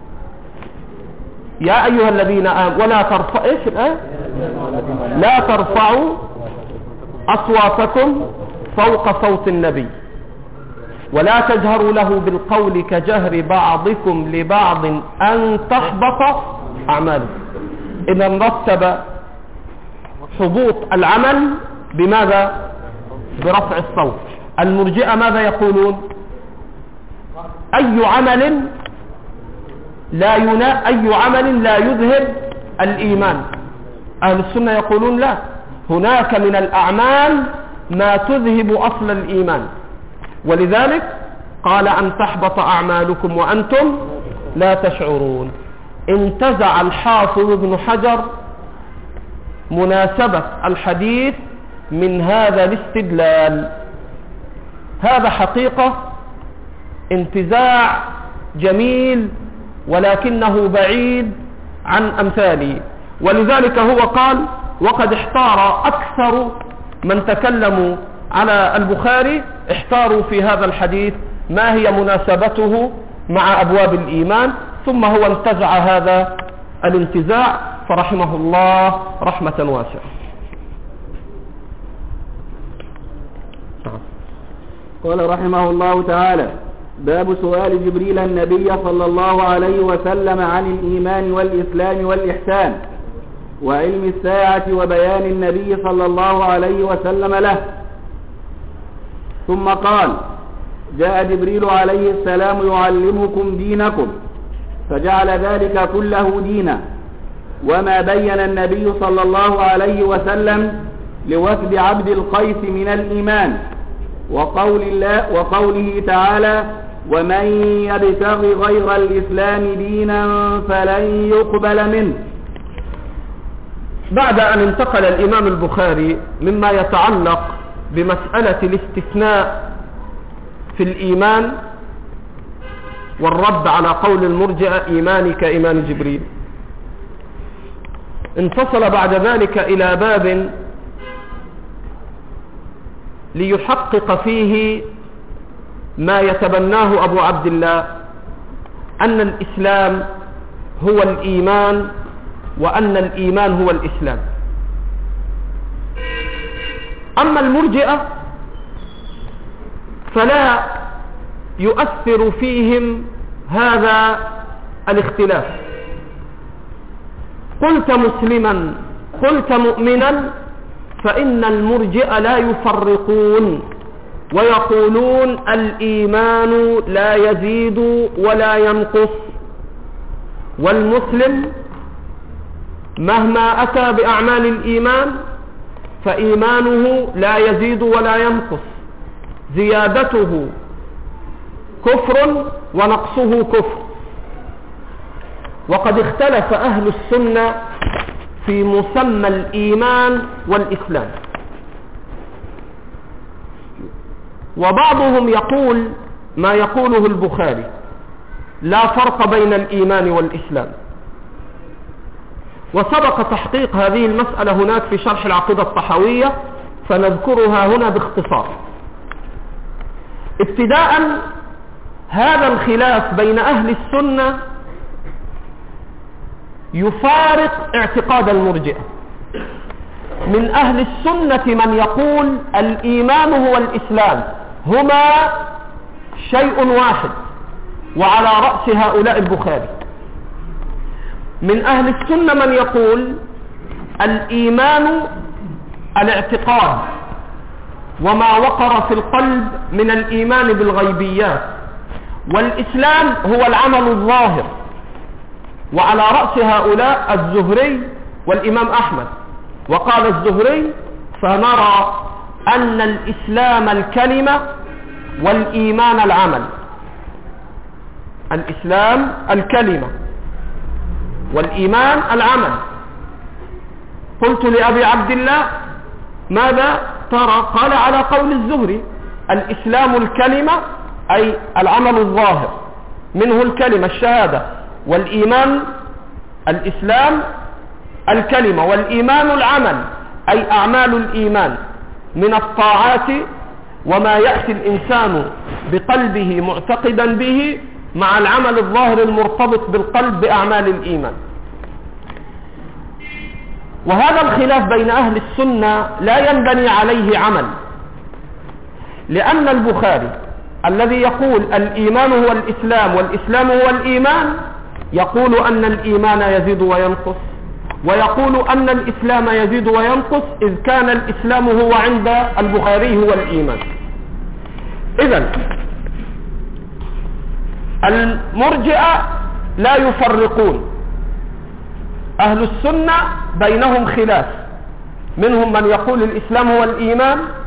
يا أيها الذين آمنوا ولا ترفعوا إيش الآية؟ لا ترفعوا أصواتكم فوق صوت النبي ولا تجهروا له بالقول كجهر بعضكم لبعض أن تحبط أعمالكم. إذا رتب حبوط العمل بماذا؟ برفع الصوت. المرجئة ماذا يقولون؟ أي عمل لا يذهب الإيمان. أهل السنة يقولون لا، هناك من الأعمال ما تذهب أصل الإيمان، ولذلك قال أن تحبط أعمالكم وأنتم لا تشعرون. انتزع الحافظ ابن حجر مناسبة الحديث من هذا الاستدلال. هذا حقيقة انتزاع جميل ولكنه بعيد عن أمثاله، ولذلك هو قال: وقد احتار أكثر من تكلموا على البخاري، احتاروا في هذا الحديث ما هي مناسبته مع أبواب الإيمان، ثم هو انتزع هذا الانتزاع فرحمه الله رحمة واسعة. قال رحمه الله تعالى: باب سؤال جبريل النبي صلى الله عليه وسلم عن الإيمان والإسلام والإحسان وعلم الساعة وبيان النبي صلى الله عليه وسلم له. ثم قال: جاء جبريل عليه السلام يعلمكم دينكم، فجعل ذلك كله دينا. وما بين النبي صلى الله عليه وسلم لوفد عبد القيس من الإيمان، وقوله تعالى: ومن يبتغ غير الإسلام دينا فلن يقبل منه. بعد أن انتقل الإمام البخاري مما يتعلق بمسألة الاستثناء في الإيمان والرد على قول المرجئة إيماني كإيمان جبريل، انفصل بعد ذلك إلى باب ليحقق فيه ما يتبناه أبو عبد الله، أن الإسلام هو الإيمان وأن الإيمان هو الإسلام. أما المرجئة فلا يؤثر فيهم هذا الاختلاف. قلت مسلما قلت مؤمنا، فإن المرجئة لا يفرقون ويقولون الإيمان لا يزيد ولا ينقص، والمسلم مهما أتى بأعمال الإيمان فإيمانه لا يزيد ولا ينقص، زيادته كفر ونقصه كفر. وقد اختلف أهل السنة في مسمى الإيمان والإسلام، وبعضهم يقول ما يقوله البخاري: لا فرق بين الإيمان والإسلام. وسبق تحقيق هذه المسألة هناك في شرح العقيدة الطحاوية، فنذكرها هنا باختصار. ابتداء، هذا الخلاف بين أهل السنة يفارق اعتقاد المرجئة. من أهل السنة من يقول الإيمان هو الإسلام، هما شيء واحد، وعلى رأس هؤلاء البخاري. من أهل السنة من يقول الإيمان الاعتقاد وما وقر في القلب من الإيمان بالغيبيات، والإسلام هو العمل الظاهر، وعلى رأس هؤلاء الزهري والإمام أحمد. وقال الزهري: فنرى أن الإسلام الكلمة والإيمان العمل. الإسلام الكلمة والإيمان العمل. قلت لأبي عبد الله: ماذا ترى؟ قال: على قول الزهري: الإسلام الكلمة أي العمل الظاهر، منه الكلمة الشهادة، والإيمان الإسلام الكلمة، والإيمان العمل أي أعمال الإيمان من الطاعات وما يأتي الإنسان بقلبه معتقدا به، مع العمل الظاهر المرتبط بالقلب بأعمال الإيمان. وهذا الخلاف بين أهل السنة لا ينبني عليه عمل، لأن البخاري الذي يقول الإيمان هو الإسلام والإسلام هو الإيمان يقول أن الإيمان يزيد وينقص، ويقول أن الإسلام يزيد وينقص، إذ كان الإسلام هو عند البخاري هو الإيمان. إذن المرجئة لا يفرقون. أهل السنة بينهم خلاف، منهم من يقول الإسلام هو الإيمان،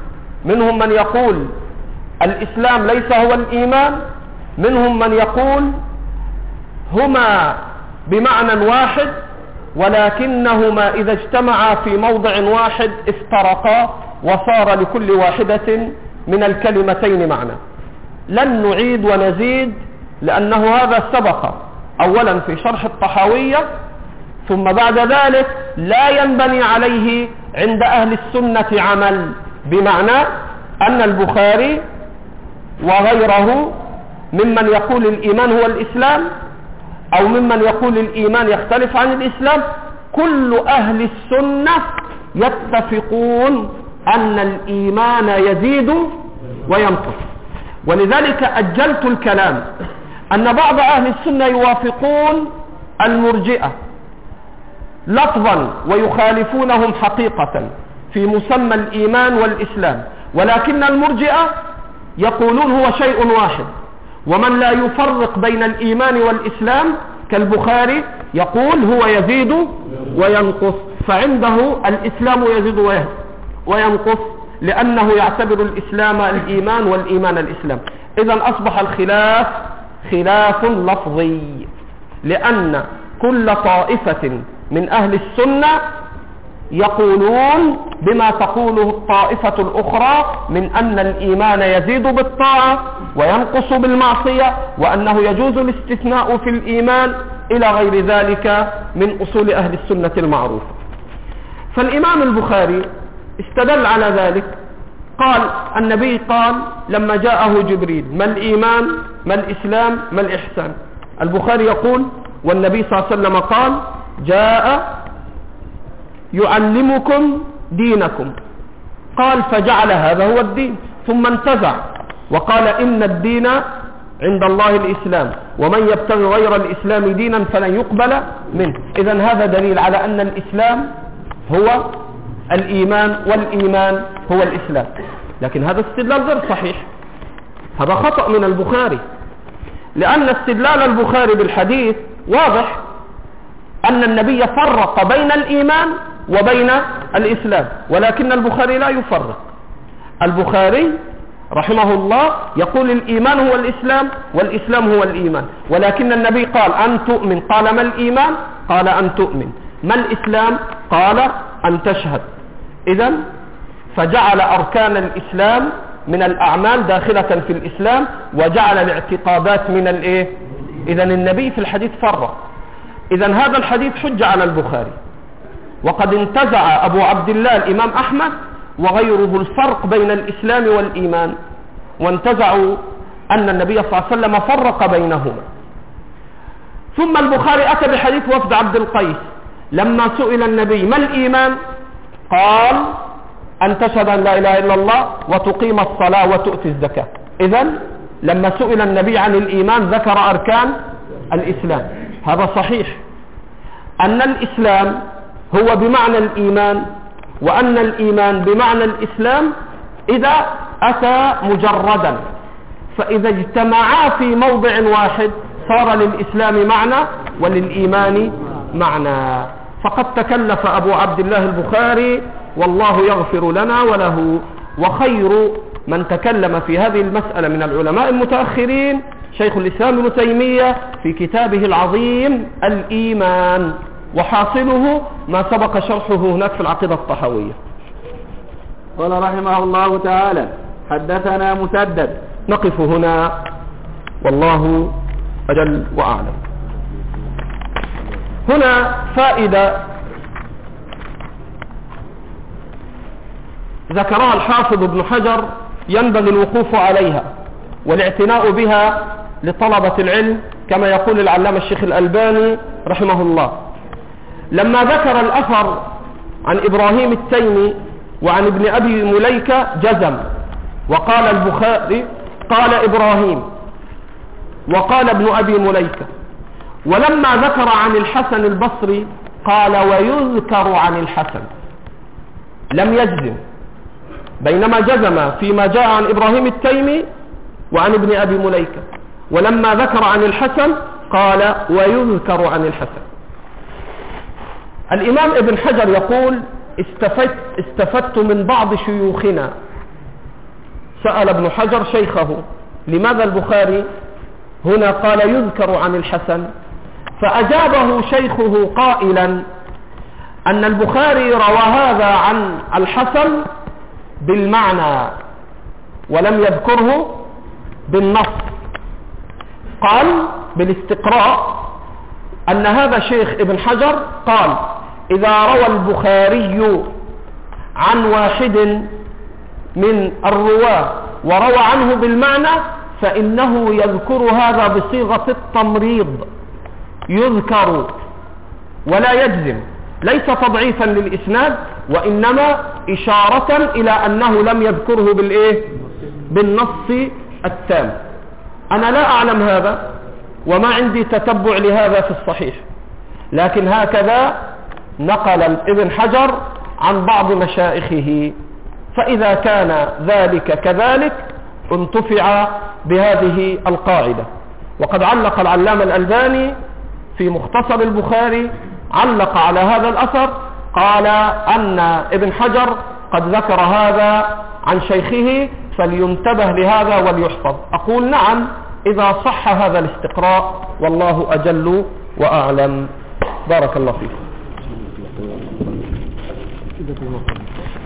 منهم من يقول الإسلام ليس هو الإيمان، منهم من يقول هما بمعنى واحد ولكنهما إذا اجتمعا في موضع واحد افترقا وصار لكل واحدة من الكلمتين معنى. لن نعيد ونزيد لأنه هذا سبق أولا في شرح الطحاوية، ثم بعد ذلك لا ينبني عليه عند أهل السنة عمل، بمعنى أن البخاري وغيره ممن يقول الإيمان هو الإسلام أو ممن يقول الإيمان يختلف عن الإسلام، كل أهل السنة يتفقون أن الإيمان يزيد وينقص. ولذلك أجلت الكلام أن بعض أهل السنة يوافقون المرجئة لفظا ويخالفونهم حقيقة في مسمى الإيمان والإسلام، ولكن المرجئة يقولون هو شيء واحد، ومن لا يفرق بين الإيمان والإسلام كالبخاري يقول هو يزيد وينقص، فعنده الإسلام يزيد وينقص لأنه يعتبر الإسلام الإيمان والإيمان الإسلام. إذن أصبح الخلاف خلاف لفظي، لأن كل طائفة من أهل السنة يقولون بما تقوله الطائفة الأخرى من أن الإيمان يزيد بالطاعة وينقص بالمعصية، وأنه يجوز الاستثناء في الإيمان إلى غير ذلك من أصول أهل السنة المعروفة. فالإمام البخاري استدل على ذلك، قال النبي قال لما جاءه جبريل ما الإيمان ما الإسلام ما الإحسان. البخاري يقول والنبي صلى الله عليه وسلم قال جاء يعلمكم دينكم، قال فجعل هذا هو الدين، ثم انتزع وقال إن الدين عند الله الإسلام ومن يبتغي غير الإسلام دينا فلن يقبل منه. إذن هذا دليل على أن الإسلام هو الإيمان والإيمان هو الإسلام، لكن هذا استدلال غير صحيح، هذا خطأ من البخاري، لأن استدلال البخاري بالحديث واضح أن النبي فرق بين الإيمان وبين الإسلام، ولكن البخاري لا يفرق. البخاري رحمه الله يقول الإيمان هو الإسلام والإسلام هو الإيمان، ولكن النبي قال أن تؤمن، قال ما الإيمان؟ قال أن تؤمن. ما الإسلام؟ قال أن تشهد. إذن فجعل أركان الإسلام من الأعمال داخلة في الإسلام، وجعل الاعتقادات من الإيه؟ إذن النبي في الحديث فرق. إذن هذا الحديث حجة على البخاري، وقد انتزع أبو عبد الله الإمام أحمد وغيره الفرق بين الإسلام والإيمان، وانتزعوا أن النبي صلى الله عليه وسلم فرق بينهما. ثم البخاري أتى بحديث وفد عبد القيس لما سئل النبي ما الإيمان؟ قال أن تشهد أن لا إله إلا الله وتقيم الصلاة وتؤتي الزكاة. إذن لما سئل النبي عن الإيمان ذكر أركان الإسلام. هذا صحيح أن الإسلام هو بمعنى الإيمان، وأن الإيمان بمعنى الإسلام إذا أتى مجردا، فإذا اجتمعا في موضع واحد صار للإسلام معنى وللإيمان معنى. فقد تكلف أبو عبد الله البخاري والله يغفر لنا وله، وخير من تكلم في هذه المسألة من العلماء المتأخرين شيخ الإسلام ابن تيمية في كتابه العظيم الإيمان، وحاصله ما سبق شرحه هناك في العقيدة الطحاوية. قال رحمه الله تعالى حدثنا مسدد. نقف هنا والله أجل وأعلم. هنا فائدة ذكرها الحافظ ابن حجر ينبغي الوقوف عليها والاعتناء بها لطلبة العلم، كما يقول العلامة الشيخ الألباني رحمه الله. لما ذكر الأثر عن إبراهيم التيمي وعن ابن أبي مليكة جزم، وقال البخاري قال إبراهيم وقال ابن أبي مليكة. ولما ذكر عن الحسن البصري قال ويذكر عن الحسن، لم يجزم، بينما جزم فيما جاء عن إبراهيم التيمي وعن ابن أبي مليكة. ولما ذكر عن الحسن قال ويذكر عن الحسن. الإمام ابن حجر يقول استفدت من بعض شيوخنا سأل ابن حجر شيخه لماذا البخاري هنا قال يذكر عن الحسن؟ فأجابه شيخه قائلا أن البخاري روى هذا عن الحسن بالمعنى ولم يذكره بالنص. قال بالاستقراء أن هذا شيخ ابن حجر قال إذا روى البخاري عن واحد من الرواة وروى عنه بالمعنى فإنه يذكر هذا بصيغة التمريض، يذكر ولا يجزم، ليس تضعيفا للإسناد وإنما إشارة إلى أنه لم يذكره بالنص التام. أنا لا أعلم هذا وما عندي تتبع لهذا في الصحيح، لكن هكذا نقل ابن حجر عن بعض مشايخه، فإذا كان ذلك كذلك انتفع بهذه القاعدة. وقد علق العلامة الألباني في مختصر البخاري علق على هذا الأثر، قال أن ابن حجر قد ذكر هذا عن شيخه فلينتبه لهذا وليحفظ. أقول نعم إذا صح هذا الاستقراء، والله أجل وأعلم. بارك الله فيكم.